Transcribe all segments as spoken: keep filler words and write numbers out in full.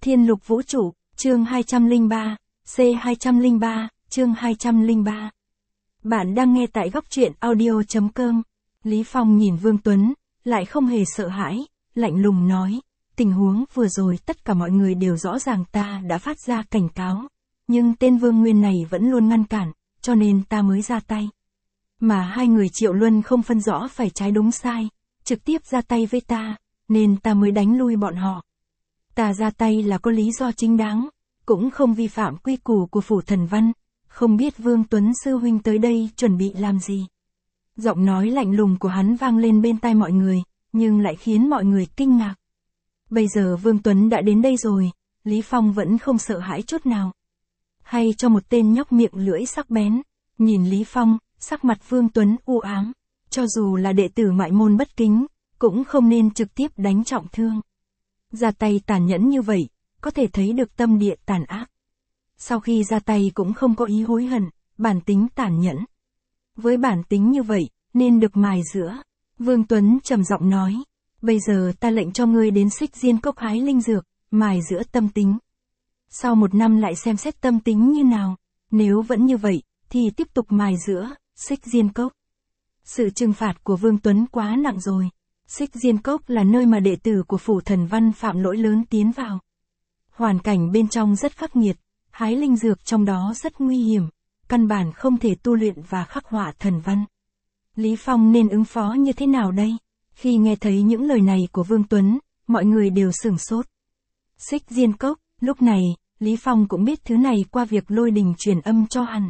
Thiên Lục Vũ Trụ, chương hai trăm lẻ ba, C hai trăm lẻ ba, chương hai trăm lẻ ba. Bạn đang nghe tại góc truyện audio chấm com. Lý Phong nhìn Vương Tuấn, lại không hề sợ hãi, lạnh lùng nói, tình huống vừa rồi tất cả mọi người đều rõ ràng ta đã phát ra cảnh cáo. Nhưng tên Vương Nguyên này vẫn luôn ngăn cản, cho nên ta mới ra tay. Mà hai người Triệu Luân không phân rõ phải trái đúng sai, trực tiếp ra tay với ta, nên ta mới đánh lui bọn họ. Ta ra tay là có lý do chính đáng, cũng không vi phạm quy củ của Phủ Thần Văn, không biết Vương Tuấn sư huynh tới đây chuẩn bị làm gì. Giọng nói lạnh lùng của hắn vang lên bên tai mọi người, nhưng lại khiến mọi người kinh ngạc. Bây giờ Vương Tuấn đã đến đây rồi, Lý Phong vẫn không sợ hãi chút nào. Hay cho một tên nhóc miệng lưỡi sắc bén, nhìn Lý Phong, sắc mặt Vương Tuấn u ám, cho dù là đệ tử ngoại môn bất kính, cũng không nên trực tiếp đánh trọng thương. Ra tay tàn nhẫn như vậy, có thể thấy được tâm địa tàn ác. Sau khi ra tay cũng không có ý hối hận, bản tính tàn nhẫn. Với bản tính như vậy, nên được mài giũa. Vương Tuấn trầm giọng nói, bây giờ ta lệnh cho ngươi đến Xích Diên Cốc hái linh dược, mài giũa tâm tính. Sau một năm lại xem xét tâm tính như nào, nếu vẫn như vậy, thì tiếp tục mài giũa, Xích Diên Cốc. Sự trừng phạt của Vương Tuấn quá nặng rồi. Xích Diên Cốc là nơi mà đệ tử của Phủ Thần Văn phạm lỗi lớn tiến vào. Hoàn cảnh bên trong rất khắc nghiệt, hái linh dược trong đó rất nguy hiểm, căn bản không thể tu luyện và khắc họa thần văn. Lý Phong nên ứng phó như thế nào đây? Khi nghe thấy những lời này của Vương Tuấn, mọi người đều sửng sốt. Xích Diên Cốc, lúc này, Lý Phong cũng biết thứ này qua việc Lôi Đình truyền âm cho hắn.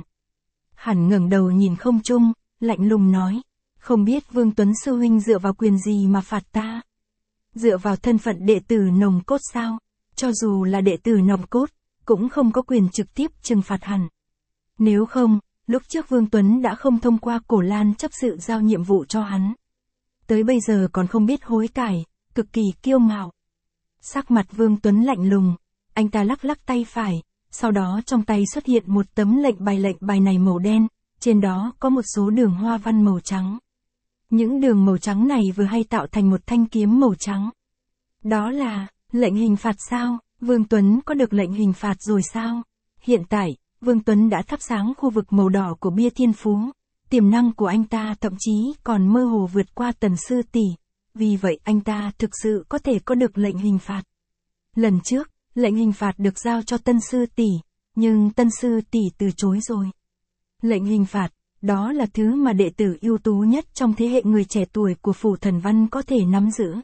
Hắn ngẩng đầu nhìn không trung, lạnh lùng nói, không biết Vương Tuấn sư huynh dựa vào quyền gì mà phạt ta? Dựa vào thân phận đệ tử nòng cốt sao? Cho dù là đệ tử nòng cốt, cũng không có quyền trực tiếp trừng phạt hắn. Nếu không, lúc trước Vương Tuấn đã không thông qua Cổ Lan chấp sự giao nhiệm vụ cho hắn. Tới bây giờ còn không biết hối cải, cực kỳ kiêu ngạo. Sắc mặt Vương Tuấn lạnh lùng, anh ta lắc lắc tay phải, sau đó trong tay xuất hiện một tấm lệnh bài, lệnh bài này màu đen, trên đó có một số đường hoa văn màu trắng. Những đường màu trắng này vừa hay tạo thành một thanh kiếm màu trắng. Đó là lệnh hình phạt sao? Vương Tuấn có được lệnh hình phạt rồi sao? Hiện tại, Vương Tuấn đã thắp sáng khu vực màu đỏ của bia thiên phú. Tiềm năng của anh ta thậm chí còn mơ hồ vượt qua Tần sư tỷ. Vì vậy anh ta thực sự có thể có được lệnh hình phạt. Lần trước, lệnh hình phạt được giao cho Tân sư tỷ, nhưng Tân sư tỷ từ chối rồi. Lệnh hình phạt, đó là thứ mà đệ tử ưu tú nhất trong thế hệ người trẻ tuổi của Phủ Thần Văn có thể nắm giữ.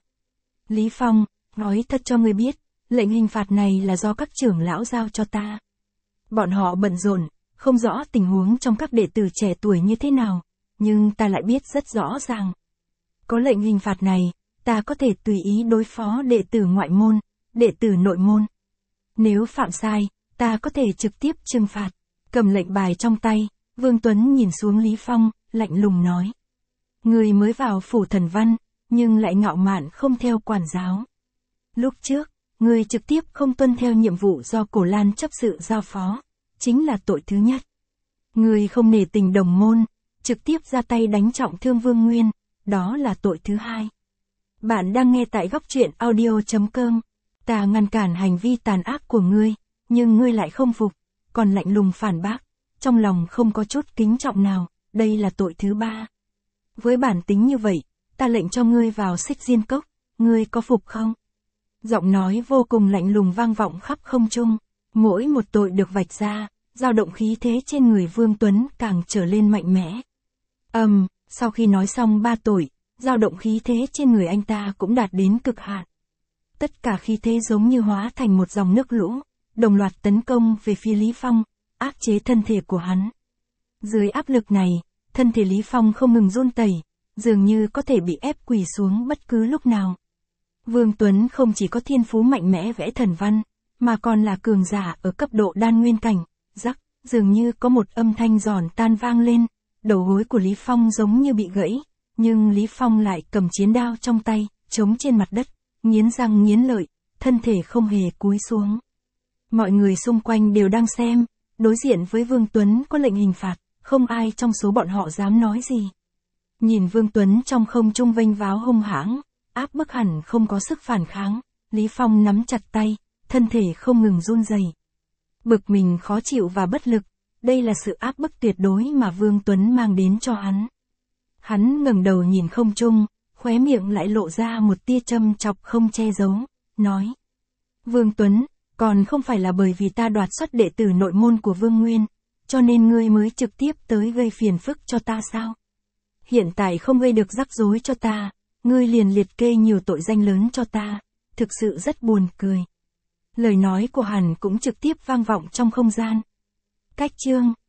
Lý Phong, nói thật cho ngươi biết, lệnh hình phạt này là do các trưởng lão giao cho ta. Bọn họ bận rộn, không rõ tình huống trong các đệ tử trẻ tuổi như thế nào, nhưng ta lại biết rất rõ ràng. Có lệnh hình phạt này, ta có thể tùy ý đối phó đệ tử ngoại môn, đệ tử nội môn. Nếu phạm sai, ta có thể trực tiếp trừng phạt. Cầm lệnh bài trong tay, Vương Tuấn nhìn xuống Lý Phong, lạnh lùng nói. Người mới vào Phủ Thần Văn, nhưng lại ngạo mạn không theo quản giáo. Lúc trước, người trực tiếp không tuân theo nhiệm vụ do Cổ Lan chấp sự giao phó, chính là tội thứ nhất. Người không nể tình đồng môn, trực tiếp ra tay đánh trọng thương Vương Nguyên, đó là tội thứ hai. Bạn đang nghe tại góc truyện audio chấm com. Ta ngăn cản hành vi tàn ác của ngươi, nhưng ngươi lại không phục, còn lạnh lùng phản bác, trong lòng không có chút kính trọng nào, đây là tội thứ ba. Với bản tính như vậy, ta lệnh cho ngươi vào Xích Diên Cốc, ngươi có phục không? Giọng nói vô cùng lạnh lùng vang vọng khắp không trung, mỗi một tội được vạch ra, dao động khí thế trên người Vương Tuấn càng trở lên mạnh mẽ. Ầm, um, sau khi nói xong ba tội, dao động khí thế trên người anh ta cũng đạt đến cực hạn. Tất cả khí thế giống như hóa thành một dòng nước lũ, đồng loạt tấn công về phía Lý Phong, áp chế thân thể của hắn. Dưới áp lực này, thân thể Lý Phong không ngừng run rẩy, dường như có thể bị ép quỳ xuống bất cứ lúc nào. Vương Tuấn không chỉ có thiên phú mạnh mẽ vẽ thần văn, mà còn là cường giả ở cấp độ đan nguyên cảnh. Rắc, dường như có một âm thanh giòn tan vang lên, đầu gối của Lý Phong giống như bị gãy, nhưng Lý Phong lại cầm chiến đao trong tay, chống trên mặt đất, nghiến răng nghiến lợi, thân thể không hề cúi xuống. Mọi người xung quanh đều đang xem, đối diện với Vương Tuấn có lệnh hình phạt, không ai trong số bọn họ dám nói gì. Nhìn Vương Tuấn trong không trung vênh váo hung hãng, áp bức hẳn không có sức phản kháng, Lý Phong nắm chặt tay, thân thể không ngừng run rẩy. Bực mình khó chịu và bất lực, đây là sự áp bức tuyệt đối mà Vương Tuấn mang đến cho hắn. Hắn ngẩng đầu nhìn không trung, khóe miệng lại lộ ra một tia châm chọc không che giấu, nói. Vương Tuấn, còn không phải là bởi vì ta đoạt xuất đệ tử nội môn của Vương Nguyên, cho nên ngươi mới trực tiếp tới gây phiền phức cho ta sao? Hiện tại không gây được rắc rối cho ta, ngươi liền liệt kê nhiều tội danh lớn cho ta, thực sự rất buồn cười. Lời nói của hắn cũng trực tiếp vang vọng trong không gian. Cách chương